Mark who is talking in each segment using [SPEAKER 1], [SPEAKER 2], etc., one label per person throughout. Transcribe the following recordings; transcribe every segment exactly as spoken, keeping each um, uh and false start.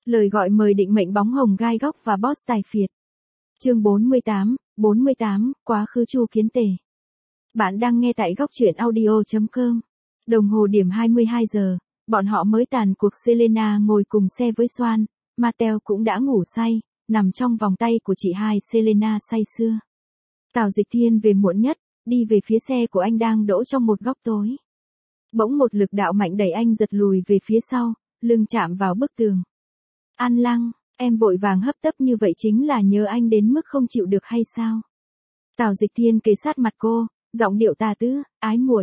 [SPEAKER 1] Lời gọi mời định mệnh bóng hồng gai góc và boss tài phiệt. Chương bốn mươi tám, bốn mươi tám, quá khứ Chu Kiến Tề. Bạn đang nghe tại góc truyện audio chấm com. Đồng hồ điểm hai mươi hai giờ, bọn họ mới tàn cuộc. Selena ngồi cùng xe với Swan, Mattel cũng đã ngủ say, nằm trong vòng tay của chị hai Selena say sưa. Tào Dịch Thiên về muộn nhất, đi về phía xe của anh đang đỗ trong một góc tối. Bỗng một lực đạo mạnh đẩy anh giật lùi về phía sau, lưng chạm vào bức tường. An Lăng, em vội vàng hấp tấp như vậy chính là nhớ anh đến mức không chịu được hay sao? Tào Dịch Thiên kề sát mặt cô, giọng điệu tà tứ, ái muội.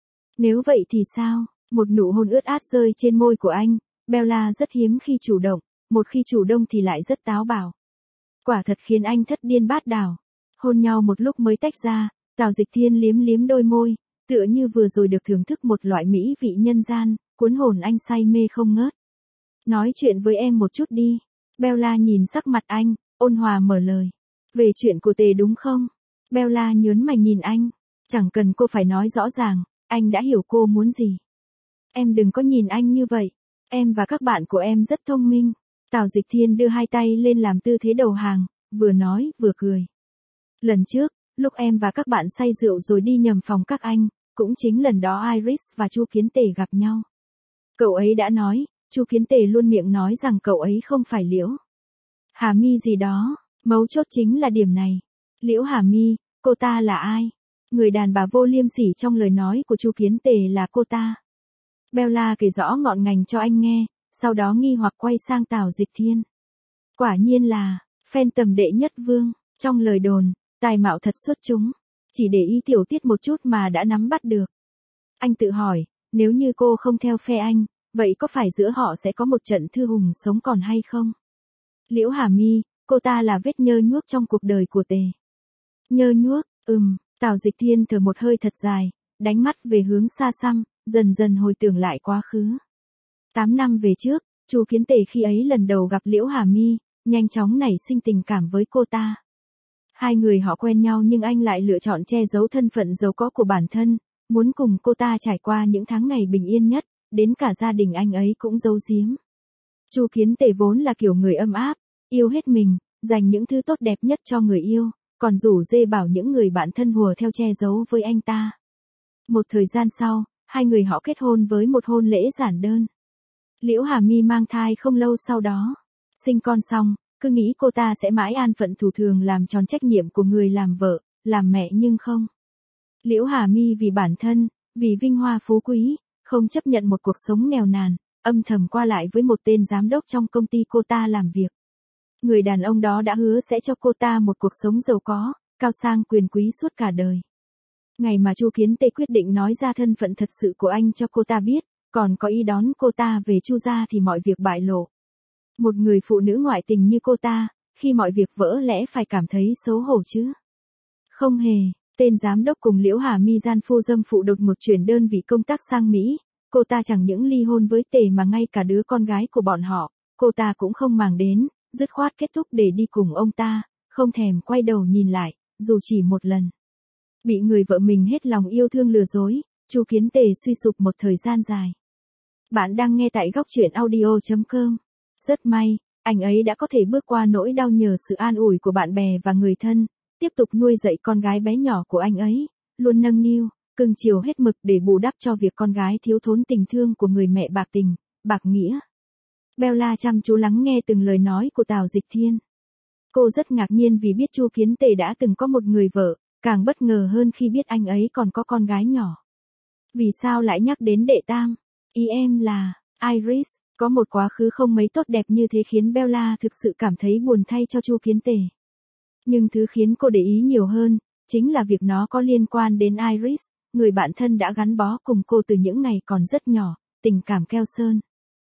[SPEAKER 1] Nếu vậy thì sao? Một nụ hôn ướt át rơi trên môi của anh. Bella rất hiếm khi chủ động, một khi chủ động thì lại rất táo bạo. Quả thật khiến anh thất điên bát đảo. Hôn nhau một lúc mới tách ra, Tào Dịch Thiên liếm liếm đôi môi, tựa như vừa rồi được thưởng thức một loại mỹ vị nhân gian, cuốn hồn anh say mê không ngớt. Nói chuyện với em một chút đi. Bella nhìn sắc mặt anh, ôn hòa mở lời. Về chuyện của Tề đúng không? Bella nhớn mày nhìn anh. Chẳng cần cô phải nói rõ ràng, anh đã hiểu cô muốn gì. Em đừng có nhìn anh như vậy. Em và các bạn của em rất thông minh. Tào Dịch Thiên đưa hai tay lên làm tư thế đầu hàng, vừa nói vừa cười. Lần trước, lúc em và các bạn say rượu rồi đi nhầm phòng các anh, cũng chính lần đó Iris và Chu Kiến Tề gặp nhau. Cậu ấy đã nói, Chu Kiến Tề luôn miệng nói rằng cậu ấy không phải Liễu Hà My gì đó, mấu chốt chính là điểm này. Liễu Hà My, cô ta là ai? Người đàn bà vô liêm sỉ trong lời nói của Chu Kiến Tề là cô ta. Bella kể rõ ngọn ngành cho anh nghe, sau đó nghi hoặc quay sang Tào Dịch Thiên. Quả nhiên là, fan tầm đệ nhất vương, trong lời đồn, tài mạo thật xuất chúng, chỉ để ý tiểu tiết một chút mà đã nắm bắt được. Anh tự hỏi, nếu như cô không theo phe anh, vậy có phải giữa họ sẽ có một trận thư hùng sống còn hay không? Liễu Hà My, cô ta là vết nhơ nhuốc trong cuộc đời của Tề. Nhơ nhuốc, ừm, Tào Dịch Thiên thở một hơi thật dài, đánh mắt về hướng xa xăm, dần dần hồi tưởng lại quá khứ. Tám năm về trước, Chu Kiến Tề khi ấy lần đầu gặp Liễu Hà My, nhanh chóng nảy sinh tình cảm với cô ta. Hai người họ quen nhau nhưng anh lại lựa chọn che giấu thân phận giàu có của bản thân, muốn cùng cô ta trải qua những tháng ngày bình yên nhất, đến cả gia đình anh ấy cũng giấu giếm. Chu Kiến Tề vốn là kiểu người âm áp, yêu hết mình, dành những thứ tốt đẹp nhất cho người yêu, còn rủ dê bảo những người bạn thân hùa theo che giấu với anh ta. Một thời gian sau, hai người họ kết hôn với một hôn lễ giản đơn. Liễu Hà My mang thai không lâu sau đó. Sinh con xong, cứ nghĩ cô ta sẽ mãi an phận thủ thường làm tròn trách nhiệm của người làm vợ, làm mẹ nhưng không. Liễu Hà My vì bản thân, vì vinh hoa phú quý, không chấp nhận một cuộc sống nghèo nàn, âm thầm qua lại với một tên giám đốc trong công ty cô ta làm việc. Người đàn ông đó đã hứa sẽ cho cô ta một cuộc sống giàu có, cao sang quyền quý suốt cả đời. Ngày mà Chu Kiến Tề quyết định nói ra thân phận thật sự của anh cho cô ta biết, còn có ý đón cô ta về Chu gia thì mọi việc bại lộ. Một người phụ nữ ngoại tình như cô ta, khi mọi việc vỡ lẽ phải cảm thấy xấu hổ chứ. Không hề, tên giám đốc cùng Liễu Hà My gian phu dâm phụ đột ngột chuyển đơn vị công tác sang Mỹ, cô ta chẳng những ly hôn với Tề mà ngay cả đứa con gái của bọn họ, cô ta cũng không màng đến, dứt khoát kết thúc để đi cùng ông ta, không thèm quay đầu nhìn lại, dù chỉ một lần. Bị người vợ mình hết lòng yêu thương lừa dối, Chu Kiến Tề suy sụp một thời gian dài. Bạn đang nghe tại góc truyện audio chấm com. Rất may, anh ấy đã có thể bước qua nỗi đau nhờ sự an ủi của bạn bè và người thân, tiếp tục nuôi dạy con gái bé nhỏ của anh ấy, luôn nâng niu, cưng chiều hết mực để bù đắp cho việc con gái thiếu thốn tình thương của người mẹ bạc tình, bạc nghĩa. Bella chăm chú lắng nghe từng lời nói của Tào Dịch Thiên. Cô rất ngạc nhiên vì biết Chu Kiến Tề đã từng có một người vợ, càng bất ngờ hơn khi biết anh ấy còn có con gái nhỏ. Vì sao lại nhắc đến đệ tam? Ý em là, Iris, có một quá khứ không mấy tốt đẹp như thế khiến Bella thực sự cảm thấy buồn thay cho Chu Kiến Tề. Nhưng thứ khiến cô để ý nhiều hơn, chính là việc nó có liên quan đến Iris, người bạn thân đã gắn bó cùng cô từ những ngày còn rất nhỏ, tình cảm keo sơn.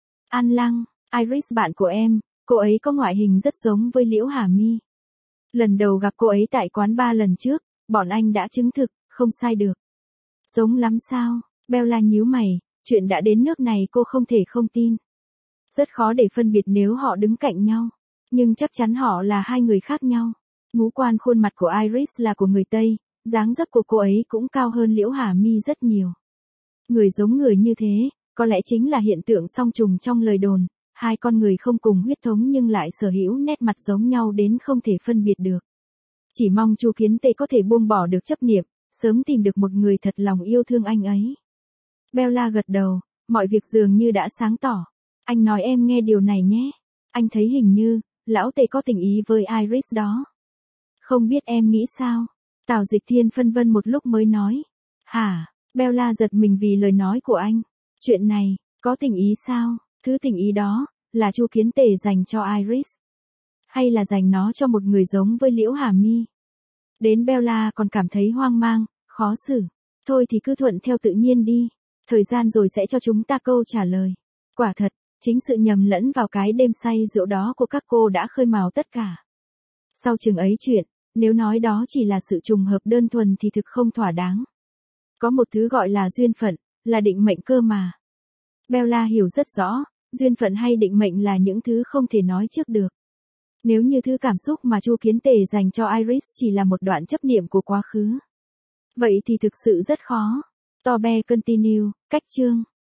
[SPEAKER 1] An Lăng, Iris bạn của em, cô ấy có ngoại hình rất giống với Liễu Hà My. Lần đầu gặp cô ấy tại quán bar lần trước, bọn anh đã chứng thực, không sai được. Giống lắm sao? Bella nhíu mày, chuyện đã đến nước này cô không thể không tin. Rất khó để phân biệt nếu họ đứng cạnh nhau, nhưng chắc chắn họ là hai người khác nhau. Ngũ quan khuôn mặt của Iris là của người Tây, dáng dấp của cô ấy cũng cao hơn Liễu Hà My rất nhiều. Người giống người như thế, có lẽ chính là hiện tượng song trùng trong lời đồn, hai con người không cùng huyết thống nhưng lại sở hữu nét mặt giống nhau đến không thể phân biệt được. Chỉ mong Chu Kiến Tề có thể buông bỏ được chấp niệm, sớm tìm được một người thật lòng yêu thương anh ấy. Bella gật đầu, mọi việc dường như đã sáng tỏ. Anh nói em nghe điều này nhé. Anh thấy hình như, lão Tề có tình ý với Iris đó. Không biết em nghĩ sao? Tào Dịch Thiên phân vân một lúc mới nói. Hả? Bella giật mình vì lời nói của anh. Chuyện này, có tình ý sao? Thứ tình ý đó, là Chu Kiến Tề dành cho Iris. Hay là dành nó cho một người giống với Liễu Hà My? Đến Bella còn cảm thấy hoang mang, khó xử. Thôi thì cứ thuận theo tự nhiên đi. Thời gian rồi sẽ cho chúng ta câu trả lời. Quả thật, chính sự nhầm lẫn vào cái đêm say rượu đó của các cô đã khơi mào tất cả. Sau chừng ấy chuyện, nếu nói đó chỉ là sự trùng hợp đơn thuần thì thực không thỏa đáng. Có một thứ gọi là duyên phận, là định mệnh cơ mà. Bella hiểu rất rõ, duyên phận hay định mệnh là những thứ không thể nói trước được. Nếu như thứ cảm xúc mà Chu Kiến Tề dành cho Iris chỉ là một đoạn chấp niệm của quá khứ, vậy thì thực sự rất khó. Tobe continue, cách chương.